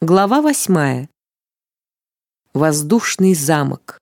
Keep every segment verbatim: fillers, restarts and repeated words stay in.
Глава восьмая. Воздушный замок.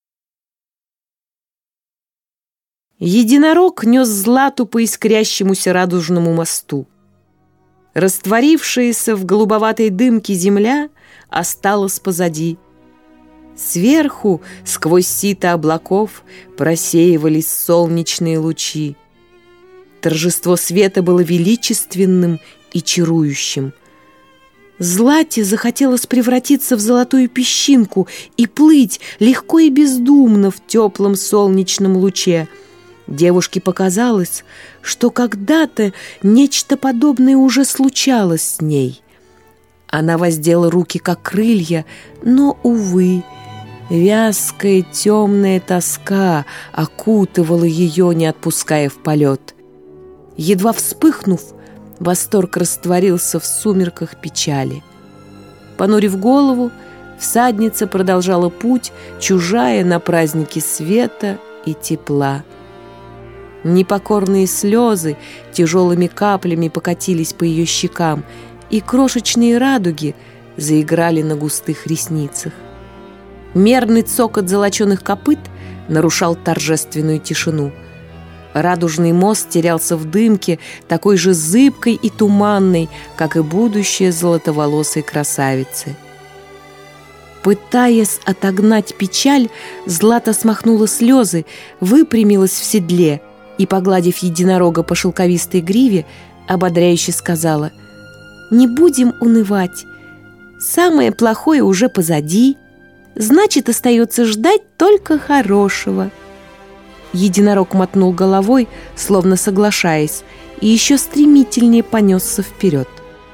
Единорог нес Злату по искрящемуся радужному мосту. Растворившаяся в голубоватой дымке земля осталась позади. Сверху, сквозь сито облаков, просеивались солнечные лучи. Торжество света было величественным и чарующим. Злате захотелось превратиться в золотую песчинку и плыть легко и бездумно в теплом солнечном луче. Девушке показалось, что когда-то нечто подобное уже случалось с ней. Она воздела руки, как крылья, но, увы, вязкая темная тоска окутывала ее, не отпуская в полет. Едва вспыхнув, восторг растворился в сумерках печали. Понурив голову, всадница продолжала путь, чужая на празднике света и тепла. Непокорные слезы тяжелыми каплями покатились по ее щекам, и крошечные радуги заиграли на густых ресницах. Мерный цокот золоченых копыт нарушал торжественную тишину. Радужный мост терялся в дымке, такой же зыбкой и туманной, как и будущее золотоволосой красавицы. Пытаясь отогнать печаль, Злата смахнула слезы, выпрямилась в седле и, погладив единорога по шелковистой гриве, ободряюще сказала: «Не будем унывать. Самое плохое уже позади. Значит, остается ждать только хорошего». Единорог мотнул головой, словно соглашаясь, и еще стремительнее понесся вперед.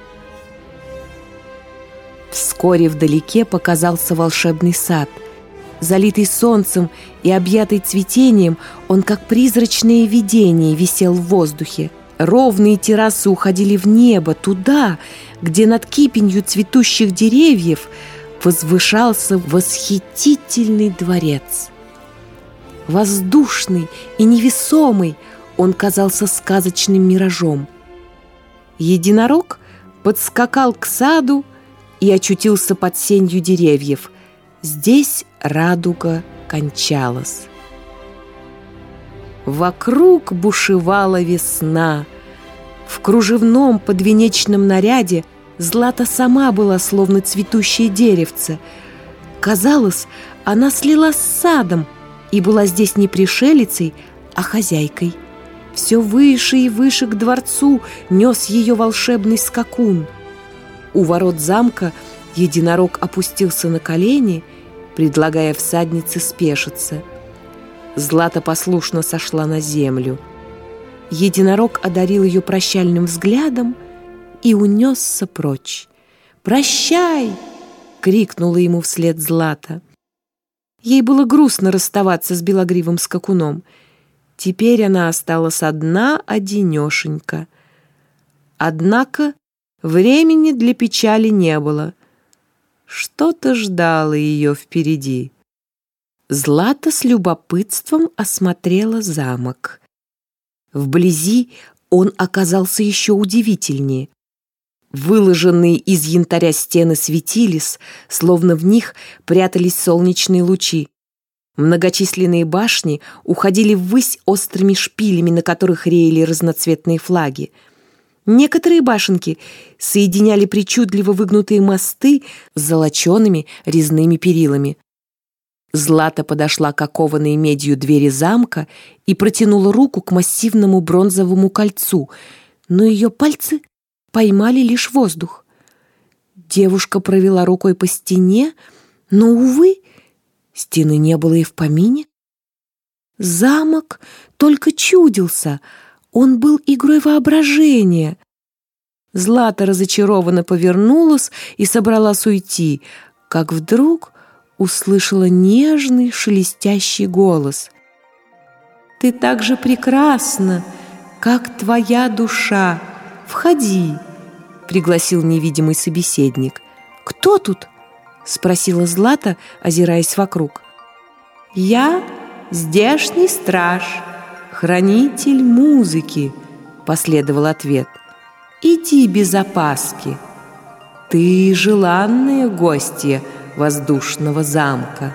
Вскоре вдалеке показался волшебный сад. Залитый солнцем и объятый цветением, он, как призрачное видение, висел в воздухе. Ровные террасы уходили в небо, туда, где над кипенью цветущих деревьев возвышался восхитительный дворец. Воздушный и невесомый, он казался сказочным миражом. Единорог подскакал к саду и очутился под сенью деревьев. Здесь радуга кончалась. Вокруг бушевала весна. В кружевном подвенечном наряде Злата сама была словно цветущее деревце. Казалось, она слилась с садом и была здесь не пришелицей, а хозяйкой. Все выше и выше к дворцу нес ее волшебный скакун. У ворот замка единорог опустился на колени, предлагая всаднице спешиться. Злата послушно сошла на землю. Единорог одарил ее прощальным взглядом и унесся прочь. «Прощай!» — крикнула ему вслед Злата. Ей было грустно расставаться с белогривым скакуном. Теперь она осталась одна-одинешенька. Однако времени для печали не было. Что-то ждало ее впереди. Злата с любопытством осмотрела замок. Вблизи он оказался еще удивительнее. Выложенные из янтаря стены светились, словно в них прятались солнечные лучи. Многочисленные башни уходили ввысь острыми шпилями, на которых реяли разноцветные флаги. Некоторые башенки соединяли причудливо выгнутые мосты с золочеными резными перилами. Злата подошла к окованной медью двери замка и протянула руку к массивному бронзовому кольцу, но ее пальцы поймали лишь воздух. Девушка провела рукой по стене, но, увы, стены не было и в помине. Замок только чудился, он был игрой воображения. Злата разочарованно повернулась и собралась уйти, как вдруг услышала нежный шелестящий голос. «Ты так же прекрасна, как твоя душа. Входи», — пригласил невидимый собеседник. «Кто тут?» — спросила Злата, озираясь вокруг. «Я здешний страж, хранитель музыки», — последовал ответ. «Иди без опаски». ты желанная гостья воздушного замка».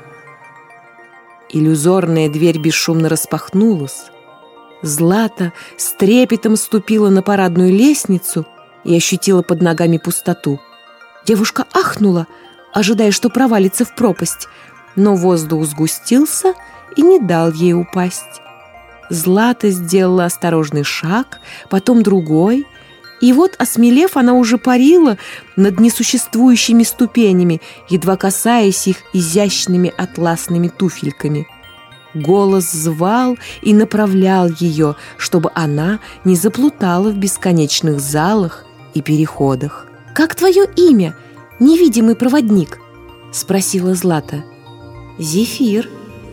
Иллюзорная дверь бесшумно распахнулась. Злата с трепетом ступила на парадную лестницу и ощутила под ногами пустоту. Девушка ахнула, ожидая, что провалится в пропасть, но воздух сгустился и не дал ей упасть. Злата сделала осторожный шаг, потом другой, и вот, осмелев, она уже парила над несуществующими ступенями, едва касаясь их изящными атласными туфельками. Голос звал и направлял ее, чтобы она не заплутала в бесконечных залах и переходах. «Как твое имя, невидимый проводник?» — спросила Злата. «Зефир».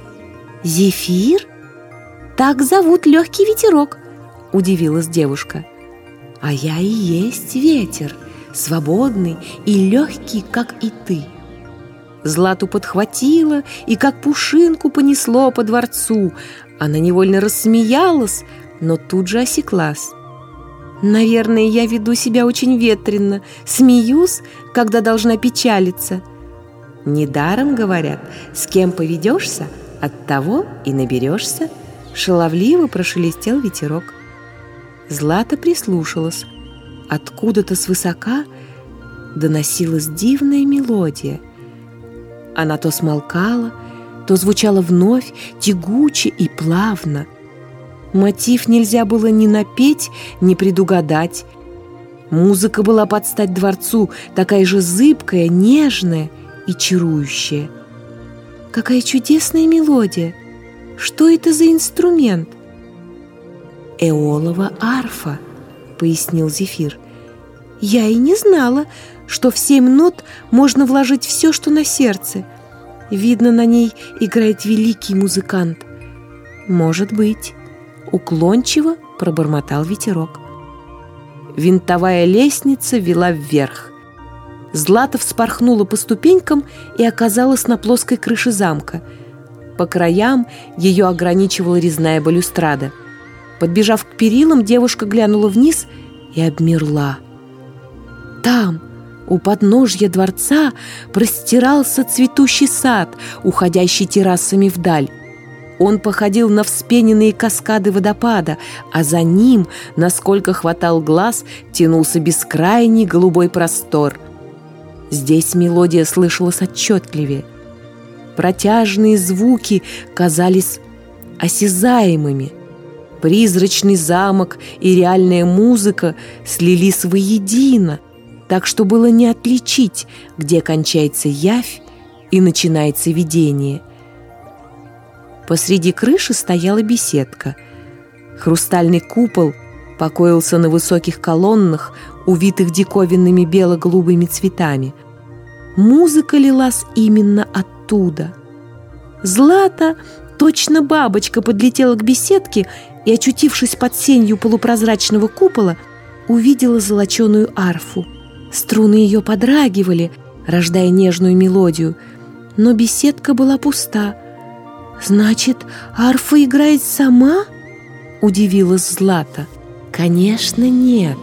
«Зефир? Так зовут легкий ветерок», — удивилась девушка. «А я и есть ветер, свободный и легкий, как и ты». Злату подхватило и как пушинку понесло по дворцу. Она невольно рассмеялась, но тут же осеклась. «Наверное, я веду себя очень ветренно, смеюсь, когда должна печалиться». «Недаром говорят, с кем поведешься, от того и наберешься», — шаловливо прошелестел ветерок. Злата прислушалась. Откуда-то свысока доносилась дивная мелодия. Она то смолкала, то звучала вновь, тягуче и плавно. Мотив нельзя было ни напеть, ни предугадать. Музыка была под стать дворцу, такая же зыбкая, нежная и чарующая. Какая чудесная мелодия! Что это за инструмент? «Эолова арфа», — пояснил Зефир. «Я и не знала, что в семь нот можно вложить все, что на сердце. Видно, на ней играет великий музыкант». «Может быть», — уклончиво пробормотал ветерок. Винтовая лестница вела вверх. Злата вспорхнула по ступенькам и оказалась на плоской крыше замка. По краям ее ограничивала резная балюстрада. Подбежав к перилам, девушка глянула вниз и обмерла. Там, у подножья дворца, простирался цветущий сад, уходящий террасами вдаль. Он походил на вспененные каскады водопада, а за ним, насколько хватал глаз, тянулся бескрайний голубой простор. Здесь мелодия слышалась отчетливее. Протяжные звуки казались осязаемыми. Призрачный замок и реальная музыка слились воедино, так что было не отличить, где кончается явь и начинается видение. Посреди крыши стояла беседка. Хрустальный купол покоился на высоких колоннах, увитых диковинными бело-голубыми цветами. Музыка лилась именно оттуда. Злата, точно бабочка, подлетела к беседке и, очутившись под сенью полупрозрачного купола, увидела золоченую арфу. Струны ее подрагивали, рождая нежную мелодию, но беседка была пуста. «Значит, арфа играет сама?» — удивилась Злата. «Конечно, нет.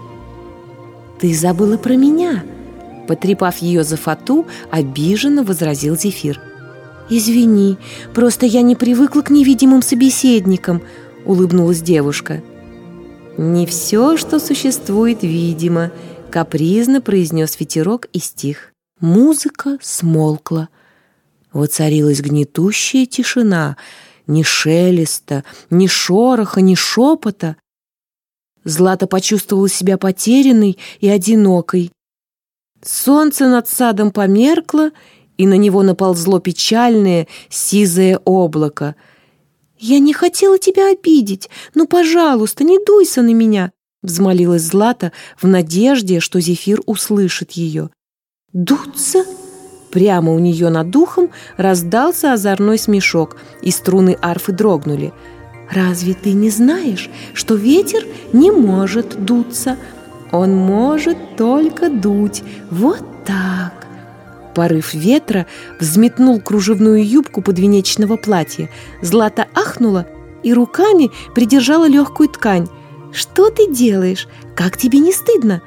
Ты забыла про меня», — потрепав ее за фату, обиженно возразил Зефир. «Извини, просто я не привыкла к невидимым собеседникам», — улыбнулась девушка. «Не все, что существует, видимо», — капризно произнес ветерок и стих. Музыка смолкла. Воцарилась гнетущая тишина, ни шелеста, ни шороха, ни шепота. Злата почувствовала себя потерянной и одинокой. Солнце над садом померкло, и на него наползло печальное сизое облако. «Я не хотела тебя обидеть, но, пожалуйста, не дуйся на меня», — взмолилась Злата в надежде, что Зефир услышит ее. «Дуться?» Прямо у нее над духом раздался озорной смешок, и струны арфы дрогнули. «Разве ты не знаешь, что ветер не может дуться? Он может только дуть. Вот так!» Порыв ветра взметнул кружевную юбку подвенечного платья. Злата ахнула и руками придержала легкую ткань. «Что ты делаешь? Как тебе не стыдно?»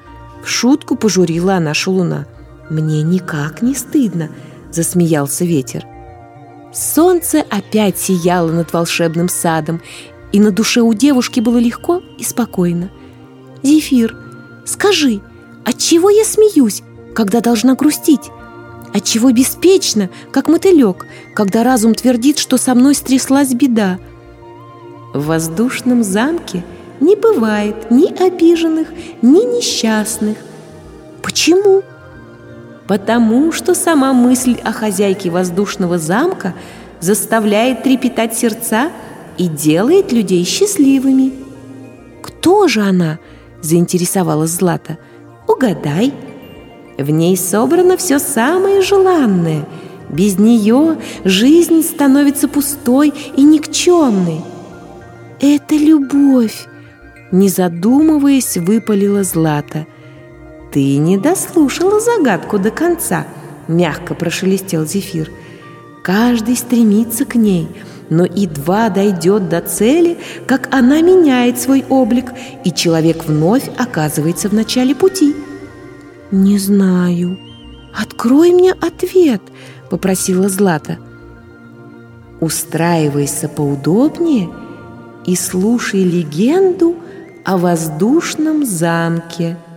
В шутку пожурила она шалуна. «Мне никак не стыдно», — засмеялся ветер. Солнце опять сияло над волшебным садом, и на душе у девушки было легко и спокойно. «Зефир, скажи, отчего я смеюсь, когда должна грустить? Отчего беспечно, как мотылек, когда разум твердит, что со мной стряслась беда?» В воздушном замке не бывает ни обиженных, ни несчастных. Почему? Потому что сама мысль о хозяйке воздушного замка заставляет трепетать сердца и делает людей счастливыми. «Кто же она?» – заинтересовалась Злата. «Угадай. В ней собрано все самое желанное. Без нее жизнь становится пустой и никчемной». «Это любовь!» – не задумываясь, выпалила Злата. «Ты не дослушала загадку до конца», – мягко прошелестел Зефир. «Каждый стремится к ней, но едва дойдет до цели, как она меняет свой облик, и человек вновь оказывается в начале пути». «Не знаю. Открой мне ответ», – попросила Злата. «Устраивайся поудобнее и слушай легенду о воздушном замке».